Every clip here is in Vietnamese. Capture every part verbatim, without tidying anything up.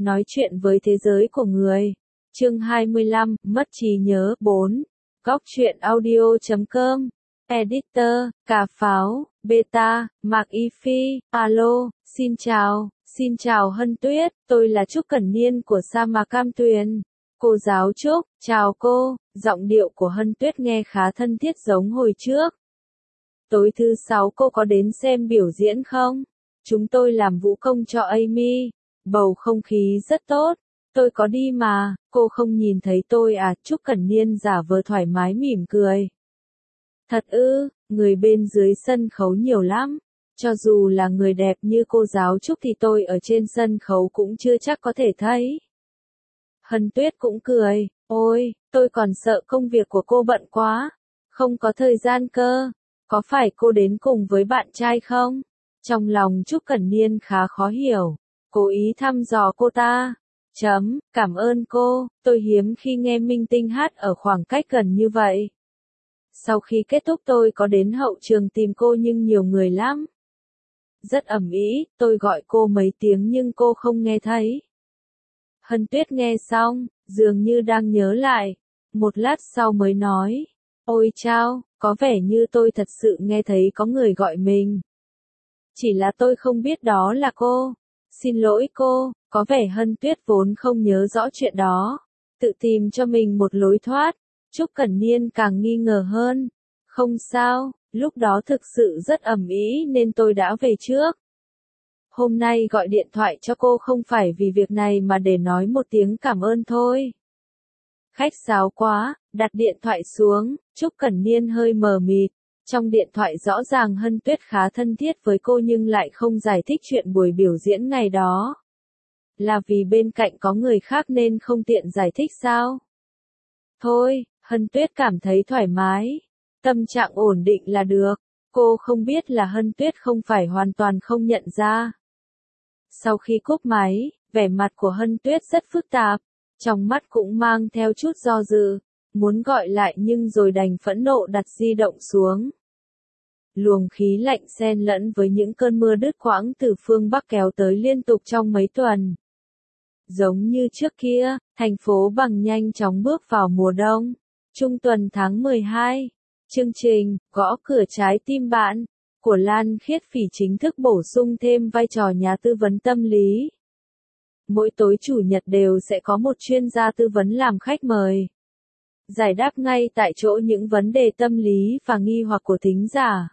Nói chuyện với thế giới của người. Chương hai mươi lăm, mất trí nhớ. bốn. Góc truyện audio chấm com. Editor, Cà Pháo, Beta, Mạc Y Phi, alo, xin chào, xin chào Hân Tuyết, tôi là Trúc Cẩn Niên của Sa Mạc Cam Tuyền. Cô giáo Trúc, chào cô, giọng điệu của Hân Tuyết nghe khá thân thiết giống hồi trước. Tối thứ sáu cô có đến xem biểu diễn không? Chúng tôi làm vũ công cho Amy, bầu không khí rất tốt. Tôi có đi mà, cô không nhìn thấy tôi à? Trúc Cẩn Niên giả vờ thoải mái mỉm cười. Thật ư, người bên dưới sân khấu nhiều lắm. Cho dù là người đẹp như cô giáo Trúc thì tôi ở trên sân khấu cũng chưa chắc có thể thấy. Hân Tuyết cũng cười, ôi, tôi còn sợ công việc của cô bận quá, không có thời gian cơ. Có phải cô đến cùng với bạn trai không? Trong lòng Trúc Cẩn Niên khá khó hiểu, cố ý thăm dò cô ta. Chấm, cảm ơn cô, tôi hiếm khi nghe minh tinh hát ở khoảng cách gần như vậy. Sau khi kết thúc tôi có đến hậu trường tìm cô nhưng nhiều người lắm. Rất ầm ĩ, tôi gọi cô mấy tiếng nhưng cô không nghe thấy. Hân Tuyết nghe xong, dường như đang nhớ lại. Một lát sau mới nói, ôi chao, có vẻ như tôi thật sự nghe thấy có người gọi mình. Chỉ là tôi không biết đó là cô. Xin lỗi cô, có vẻ Hân Tuyết vốn không nhớ rõ chuyện đó. Tự tìm cho mình một lối thoát. Trúc Cẩn Niên càng nghi ngờ hơn. Không sao, lúc đó thực sự rất ầm ĩ nên tôi đã về trước. Hôm nay gọi điện thoại cho cô không phải vì việc này mà để nói một tiếng cảm ơn thôi. Khách sáo quá, đặt điện thoại xuống, Trúc Cẩn Niên hơi mờ mịt. Trong điện thoại rõ ràng Hân Tuyết khá thân thiết với cô nhưng lại không giải thích chuyện buổi biểu diễn ngày đó. Là vì bên cạnh có người khác nên không tiện giải thích sao? Thôi, Hân Tuyết cảm thấy thoải mái. Tâm trạng ổn định là được. Cô không biết là Hân Tuyết không phải hoàn toàn không nhận ra. Sau khi cúp máy, vẻ mặt của Hân Tuyết rất phức tạp. Trong mắt cũng mang theo chút do dự. Muốn gọi lại nhưng rồi đành phẫn nộ đặt di động xuống. Luồng khí lạnh xen lẫn với những cơn mưa đứt quãng từ phương Bắc kéo tới liên tục trong mấy tuần. Giống như trước kia, thành phố bằng nhanh chóng bước vào mùa đông. Trung tuần tháng mười hai, chương trình Gõ Cửa Trái Tim Bạn của Lan Khiết Phỉ chính thức bổ sung thêm vai trò nhà tư vấn tâm lý. Mỗi tối chủ nhật đều sẽ có một chuyên gia tư vấn làm khách mời. Giải đáp ngay tại chỗ những vấn đề tâm lý và nghi hoặc của thính giả.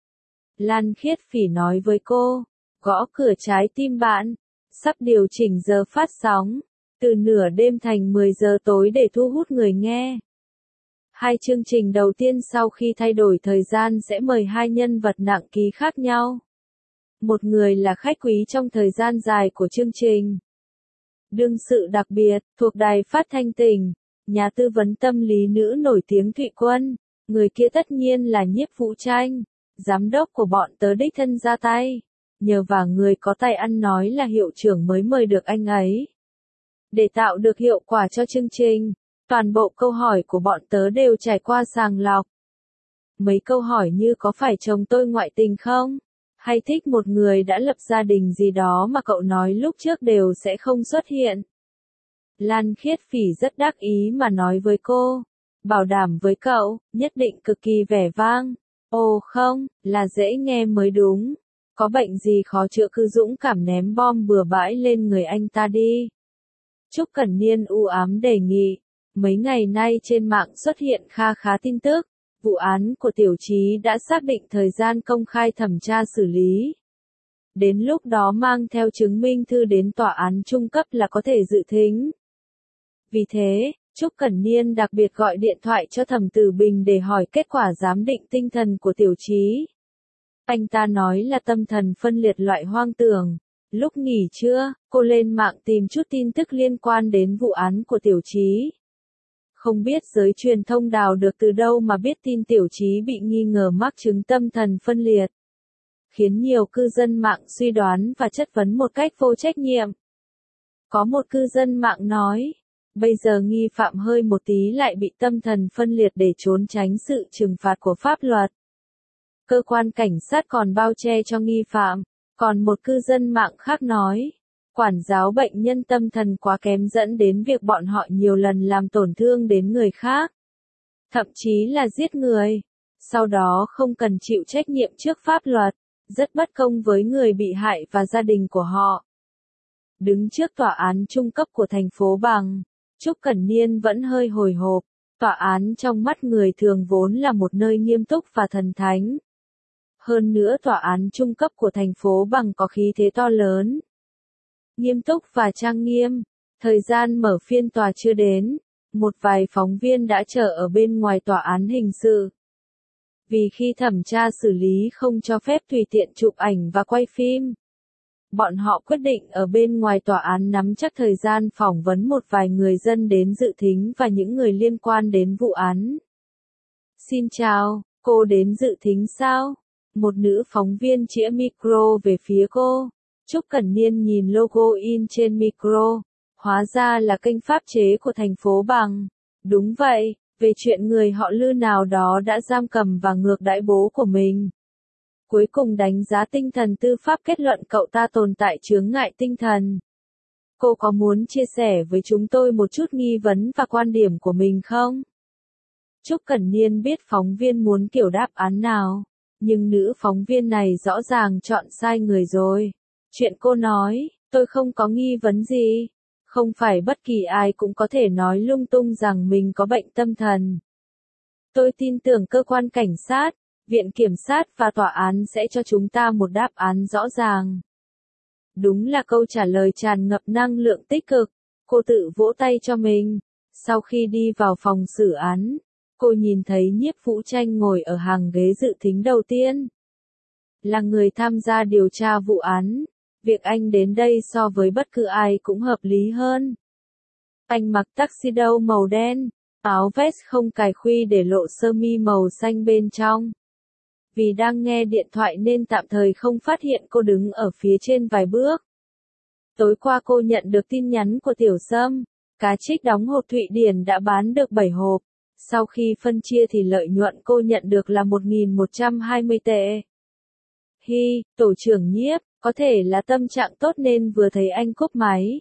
Lan Khiết Phỉ nói với cô, Gõ Cửa Trái Tim Bạn sắp điều chỉnh giờ phát sóng, từ nửa đêm thành mười giờ tối để thu hút người nghe. Hai chương trình đầu tiên sau khi thay đổi thời gian sẽ mời hai nhân vật nặng ký khác nhau. Một người là khách quý trong thời gian dài của chương trình. Đương sự đặc biệt, thuộc đài phát thanh tỉnh, nhà tư vấn tâm lý nữ nổi tiếng Thụy Quân, người kia tất nhiên là Nhiếp Vũ Tranh, giám đốc của bọn tớ đích thân ra tay. Nhờ vào người có tài ăn nói là hiệu trưởng mới mời được anh ấy. Để tạo được hiệu quả cho chương trình, toàn bộ câu hỏi của bọn tớ đều trải qua sàng lọc. Mấy câu hỏi như có phải chồng tôi ngoại tình không? Hay thích một người đã lập gia đình gì đó mà cậu nói lúc trước đều sẽ không xuất hiện. Lan Khiết Phỉ rất đắc ý mà nói với cô. Bảo đảm với cậu, nhất định cực kỳ vẻ vang. Ồ không, là dễ nghe mới đúng. Có bệnh gì khó chữa cứ dũng cảm ném bom bừa bãi lên người anh ta đi. Trúc Cẩn Niên u ám đề nghị. Mấy ngày nay trên mạng xuất hiện kha khá tin tức. Vụ án của Tiểu Trí đã xác định thời gian công khai thẩm tra xử lý. Đến lúc đó mang theo chứng minh thư đến tòa án trung cấp là có thể dự thính. Vì thế, Trúc Cẩn Niên đặc biệt gọi điện thoại cho Thẩm Tử Bình để hỏi kết quả giám định tinh thần của Tiểu Trí. Anh ta nói là tâm thần phân liệt loại hoang tưởng. Lúc nghỉ trưa, cô lên mạng tìm chút tin tức liên quan đến vụ án của Tiểu Trí. Không biết giới truyền thông đào được từ đâu mà biết tin Tiểu Trí bị nghi ngờ mắc chứng tâm thần phân liệt. Khiến nhiều cư dân mạng suy đoán và chất vấn một cách vô trách nhiệm. Có một cư dân mạng nói, bây giờ nghi phạm hơi một tí lại bị tâm thần phân liệt để trốn tránh sự trừng phạt của pháp luật. Cơ quan cảnh sát còn bao che cho nghi phạm. Còn một cư dân mạng khác nói, Quản giáo bệnh nhân tâm thần quá kém dẫn đến việc bọn họ nhiều lần làm tổn thương đến người khác. Thậm chí là giết người. Sau đó không cần chịu trách nhiệm trước pháp luật. Rất bất công với người bị hại và gia đình của họ. Đứng trước tòa án trung cấp của thành phố Bằng, Trúc Cẩn Niên vẫn hơi hồi hộp. Tòa án trong mắt người thường vốn là một nơi nghiêm túc và thần thánh. Hơn nữa tòa án trung cấp của thành phố Bằng có khí thế to lớn, nghiêm túc và trang nghiêm. Thời gian mở phiên tòa chưa đến, một vài phóng viên đã chờ ở bên ngoài tòa án hình sự. Vì khi thẩm tra xử lý không cho phép tùy tiện chụp ảnh và quay phim, bọn họ quyết định ở bên ngoài tòa án nắm chắc thời gian phỏng vấn một vài người dân đến dự thính và những người liên quan đến vụ án. Xin chào, cô đến dự thính sao? Một nữ phóng viên chĩa micro về phía cô. Trúc Cẩn Niên nhìn logo in trên micro. Hóa ra là kênh pháp chế của thành phố Bằng. Đúng vậy, về chuyện người họ Lư nào đó đã giam cầm và ngược đãi bố của mình. Cuối cùng đánh giá tinh thần tư pháp kết luận cậu ta tồn tại chướng ngại tinh thần. Cô có muốn chia sẻ với chúng tôi một chút nghi vấn và quan điểm của mình không? Trúc Cẩn Niên biết phóng viên muốn kiểu đáp án nào, nhưng nữ phóng viên này rõ ràng chọn sai người rồi. Chuyện cô nói, tôi không có nghi vấn gì. Không phải bất kỳ ai cũng có thể nói lung tung rằng mình có bệnh tâm thần. Tôi tin tưởng cơ quan cảnh sát, viện kiểm sát và tòa án sẽ cho chúng ta một đáp án rõ ràng. Đúng là câu trả lời tràn ngập năng lượng tích cực. Cô tự vỗ tay cho mình. Sau khi đi vào phòng xử án, cô nhìn thấy Nhiếp Vũ Tranh ngồi ở hàng ghế dự thính đầu tiên. Là người tham gia điều tra vụ án, việc anh đến đây so với bất cứ ai cũng hợp lý hơn. Anh mặc tuxedo màu đen, áo vest không cài khuy để lộ sơ mi màu xanh bên trong. Vì đang nghe điện thoại nên tạm thời không phát hiện cô đứng ở phía trên vài bước. Tối qua cô nhận được tin nhắn của Tiểu Sâm, cá trích đóng hộp Thụy Điển đã bán được bảy hộp. Sau khi phân chia thì lợi nhuận cô nhận được là một nghìn một trăm hai mươi tệ. Hi, tổ trưởng Nhiếp, có thể là tâm trạng tốt nên vừa thấy anh cúp máy.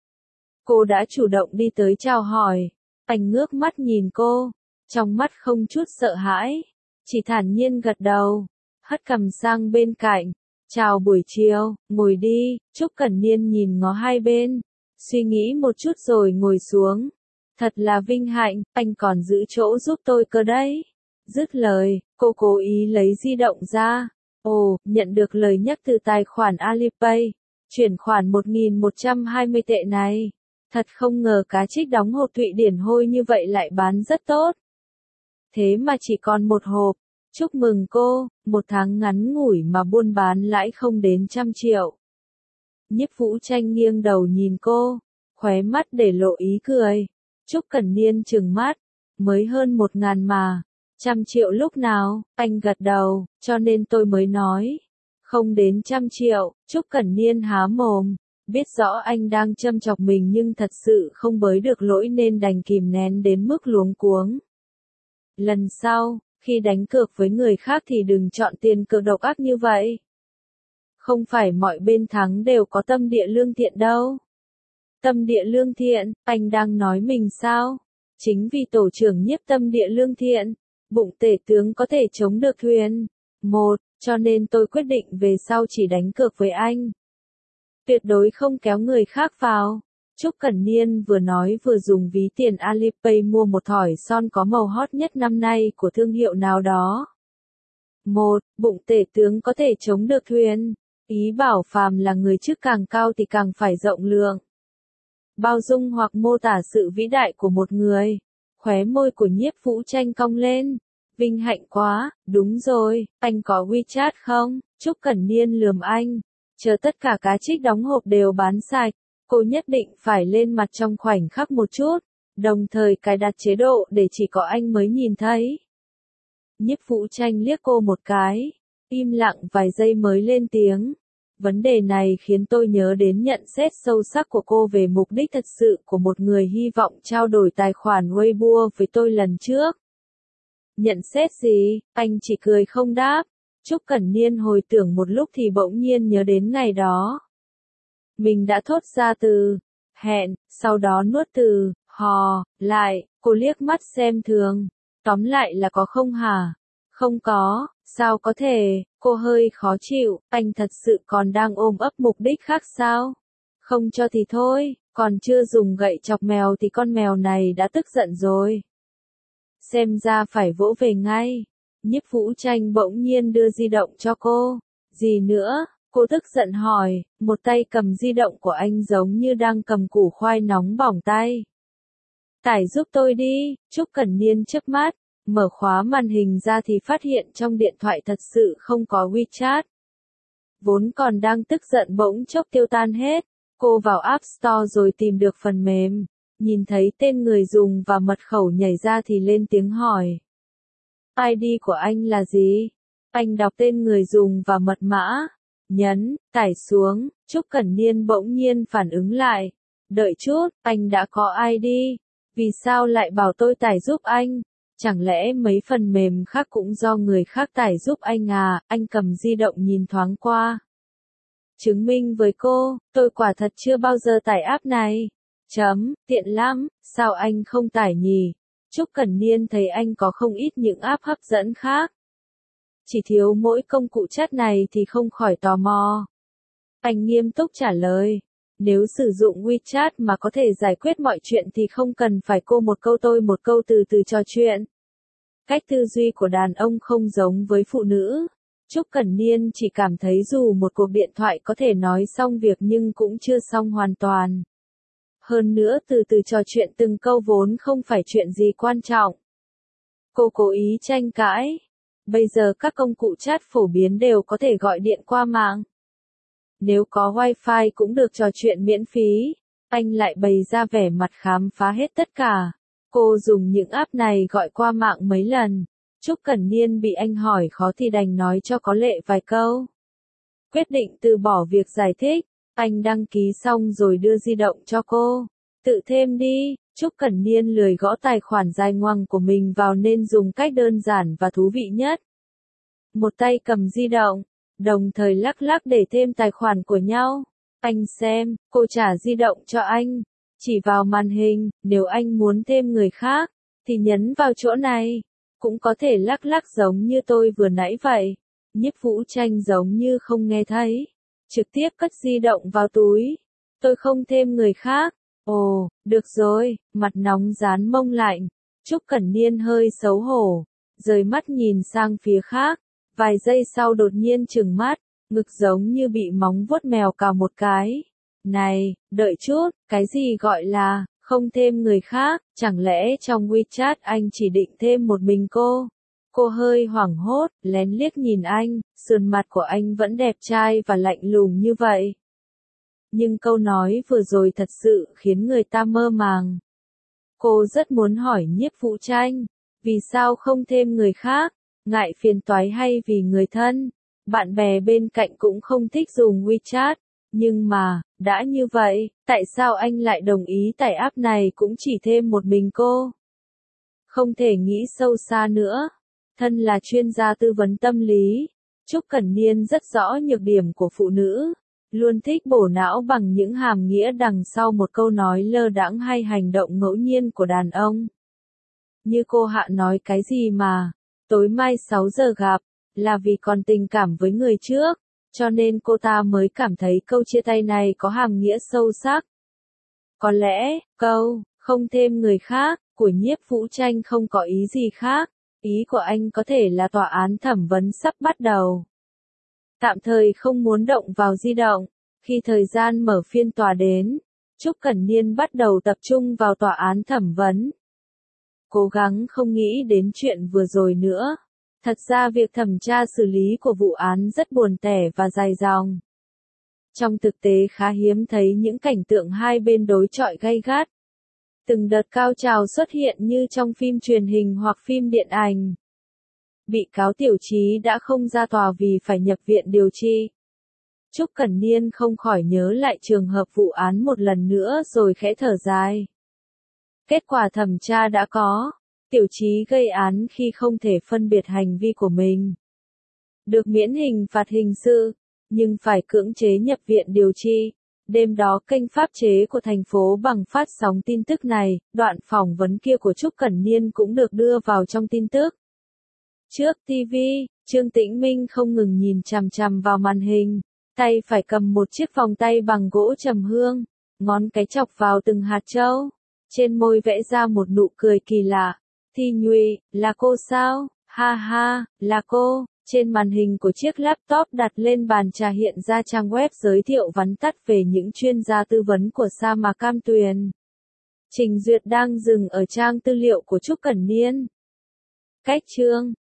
Cô đã chủ động đi tới chào hỏi. Anh ngước mắt nhìn cô, trong mắt không chút sợ hãi, chỉ thản nhiên gật đầu, hất cằm sang bên cạnh. Chào buổi chiều, ngồi đi. Trúc Cẩn Niên nhìn ngó hai bên, suy nghĩ một chút rồi ngồi xuống. Thật là vinh hạnh, anh còn giữ chỗ giúp tôi cơ đấy. Dứt lời, cô cố ý lấy di động ra. Ồ, nhận được lời nhắc từ tài khoản Alipay. Chuyển khoản một nghìn một trăm hai mươi tệ này. Thật không ngờ cá trích đóng hộp Thụy Điển hôi như vậy lại bán rất tốt. Thế mà chỉ còn một hộp. Chúc mừng cô, một tháng ngắn ngủi mà buôn bán lãi không đến trăm triệu. Nhiếp Vũ Tranh nghiêng đầu nhìn cô, khóe mắt để lộ ý cười. Trúc Cẩn Niên trừng mắt, mới hơn một ngàn mà. Trăm triệu lúc nào? Anh gật đầu, cho nên tôi mới nói. Không đến trăm triệu. Trúc Cẩn Niên há mồm, biết rõ anh đang châm chọc mình nhưng thật sự không bới được lỗi nên đành kìm nén đến mức luống cuống. Lần sau, khi đánh cược với người khác thì đừng chọn tiền cược độc ác như vậy. Không phải mọi bên thắng đều có tâm địa lương thiện đâu. Tâm địa lương thiện, anh đang nói mình sao? Chính vì tổ trưởng Nhiếp tâm địa lương thiện, bụng tể tướng có thể chống được thuyền. Một, cho nên tôi quyết định về sau chỉ đánh cược với anh. Tuyệt đối không kéo người khác vào. Trúc Cẩn Niên vừa nói vừa dùng ví tiền Alipay mua một thỏi son có màu hot nhất năm nay của thương hiệu nào đó. Một, bụng tể tướng có thể chống được thuyền. Ý bảo phàm là người chức càng cao thì càng phải rộng lượng, bao dung hoặc mô tả sự vĩ đại của một người. Khóe môi của Nhiếp Vũ Tranh cong lên. Vinh hạnh quá, đúng rồi, anh có WeChat không? Trúc Cẩn Niên lườm anh. Chờ tất cả cá trích đóng hộp đều bán sạch, cô nhất định phải lên mặt trong khoảnh khắc một chút, đồng thời cài đặt chế độ để chỉ có anh mới nhìn thấy. Nhiếp Vũ Tranh liếc cô một cái, im lặng vài giây mới lên tiếng. Vấn đề này khiến tôi nhớ đến nhận xét sâu sắc của cô về mục đích thật sự của một người hy vọng trao đổi tài khoản Weibo với tôi lần trước. Nhận xét gì? Anh chỉ cười không đáp. Trúc Cẩn Niên hồi tưởng một lúc thì bỗng nhiên nhớ đến ngày đó. Mình đã thốt ra từ hẹn, sau đó nuốt từ hò lại, cô liếc mắt xem thường. Tóm lại là có không hả? Không có, sao có thể, cô hơi khó chịu, anh thật sự còn đang ôm ấp mục đích khác sao? Không cho thì thôi, còn chưa dùng gậy chọc mèo thì con mèo này đã tức giận rồi. Xem ra phải vỗ về ngay. Nhiếp Vũ Tranh bỗng nhiên đưa di động cho cô. Gì nữa? Cô tức giận hỏi, một tay cầm di động của anh giống như đang cầm củ khoai nóng bỏng tay. Tải giúp tôi đi, Trúc Cẩn Niên chớp mắt, mở khóa màn hình ra thì phát hiện trong điện thoại thật sự không có WeChat. Vốn còn đang tức giận bỗng chốc tiêu tan hết, cô vào App Store rồi tìm được phần mềm, nhìn thấy tên người dùng và mật khẩu nhảy ra thì lên tiếng hỏi. i đê của anh là gì? Anh đọc tên người dùng và mật mã. Nhấn, tải xuống, Trúc Cẩn Niên bỗng nhiên phản ứng lại. Đợi chút, anh đã có i đê. Vì sao lại bảo tôi tải giúp anh? Chẳng lẽ mấy phần mềm khác cũng do người khác tải giúp anh à? Anh cầm di động nhìn thoáng qua. Chứng minh với cô, tôi quả thật chưa bao giờ tải app này. Chấm, tiện lắm, sao anh không tải nhỉ? Trúc Cẩn Niên thấy anh có không ít những app hấp dẫn khác. Chỉ thiếu mỗi công cụ chat này thì không khỏi tò mò. Anh nghiêm túc trả lời. Nếu sử dụng WeChat mà có thể giải quyết mọi chuyện thì không cần phải cô một câu tôi một câu từ từ trò chuyện. Cách tư duy của đàn ông không giống với phụ nữ. Trúc Cẩn Niên chỉ cảm thấy dù một cuộc điện thoại có thể nói xong việc nhưng cũng chưa xong hoàn toàn. Hơn nữa từ từ trò chuyện từng câu vốn không phải chuyện gì quan trọng. Cô cố ý tranh cãi. Bây giờ các công cụ chat phổ biến đều có thể gọi điện qua mạng. Nếu có wifi cũng được trò chuyện miễn phí. Anh lại bày ra vẻ mặt khám phá hết tất cả. Cô dùng những app này gọi qua mạng mấy lần. Trúc Cẩn Niên bị anh hỏi khó thì đành nói cho có lệ vài câu. Quyết định từ bỏ việc giải thích. Anh đăng ký xong rồi đưa di động cho cô. Tự thêm đi. Trúc Cẩn Niên lười gõ tài khoản dài ngoằng của mình vào nên dùng cách đơn giản và thú vị nhất. Một tay cầm di động, đồng thời lắc lắc để thêm tài khoản của nhau. Anh xem, cô trả di động cho anh. Chỉ vào màn hình, nếu anh muốn thêm người khác, thì nhấn vào chỗ này. Cũng có thể lắc lắc giống như tôi vừa nãy vậy. Nhiếp Vũ Tranh giống như không nghe thấy. Trực tiếp cất di động vào túi. Tôi không thêm người khác. Ồ, được rồi, mặt nóng dán mông lạnh. Trúc Cẩn Niên hơi xấu hổ, rời mắt nhìn sang phía khác. Vài giây sau đột nhiên trừng mắt, ngực giống như bị móng vuốt mèo cào một cái. Này, đợi chút, cái gì gọi là, không thêm người khác, chẳng lẽ trong WeChat anh chỉ định thêm một mình cô? Cô hơi hoảng hốt, lén liếc nhìn anh, sườn mặt của anh vẫn đẹp trai và lạnh lùng như vậy. Nhưng câu nói vừa rồi thật sự khiến người ta mơ màng. Cô rất muốn hỏi Nhiếp Vũ Tranh, vì sao không thêm người khác, ngại phiền toái hay vì người thân, bạn bè bên cạnh cũng không thích dùng WeChat, nhưng mà, đã như vậy, tại sao anh lại đồng ý tải app này cũng chỉ thêm một mình cô? Không thể nghĩ sâu xa nữa. Thân là chuyên gia tư vấn tâm lý, Trúc Cẩn Niên rất rõ nhược điểm của phụ nữ. Luôn thích bổ não bằng những hàm nghĩa đằng sau một câu nói lơ đãng hay hành động ngẫu nhiên của đàn ông. Như cô Hạ nói cái gì mà, tối mai sáu giờ gặp, là vì còn tình cảm với người trước, cho nên cô ta mới cảm thấy câu chia tay này có hàm nghĩa sâu sắc. Có lẽ, câu, không thêm người khác, của Nhiếp Vũ Tranh không có ý gì khác, ý của anh có thể là tòa án thẩm vấn sắp bắt đầu. Tạm thời không muốn động vào di động, khi thời gian mở phiên tòa đến, Trúc Cẩn Niên bắt đầu tập trung vào tòa án thẩm vấn. Cố gắng không nghĩ đến chuyện vừa rồi nữa. Thật ra việc thẩm tra xử lý của vụ án rất buồn tẻ và dài dòng. Trong thực tế khá hiếm thấy những cảnh tượng hai bên đối chọi gay gắt. Từng đợt cao trào xuất hiện như trong phim truyền hình hoặc phim điện ảnh. Bị cáo Tiểu Trí đã không ra tòa vì phải nhập viện điều trị. Trúc Cẩn Niên không khỏi nhớ lại trường hợp vụ án một lần nữa rồi khẽ thở dài. Kết quả thẩm tra đã có. Tiểu Trí gây án khi không thể phân biệt hành vi của mình. Được miễn hình phạt hình sự, nhưng phải cưỡng chế nhập viện điều trị. Đêm đó kênh pháp chế của thành phố bằng phát sóng tin tức này, đoạn phỏng vấn kia của Trúc Cẩn Niên cũng được đưa vào trong tin tức. Trước ti vi, Trương Tĩnh Minh không ngừng nhìn chằm chằm vào màn hình, tay phải cầm một chiếc vòng tay bằng gỗ trầm hương, ngón cái chọc vào từng hạt châu, trên môi vẽ ra một nụ cười kỳ lạ. Thi Nhụy, là cô sao? Ha ha, là cô. Trên màn hình của chiếc laptop đặt lên bàn trà hiện ra trang web giới thiệu vắn tắt về những chuyên gia tư vấn của Sa Mạc Cam Tuyền. Trình duyệt đang dừng ở trang tư liệu của Trúc Cẩn Niên. Cách chương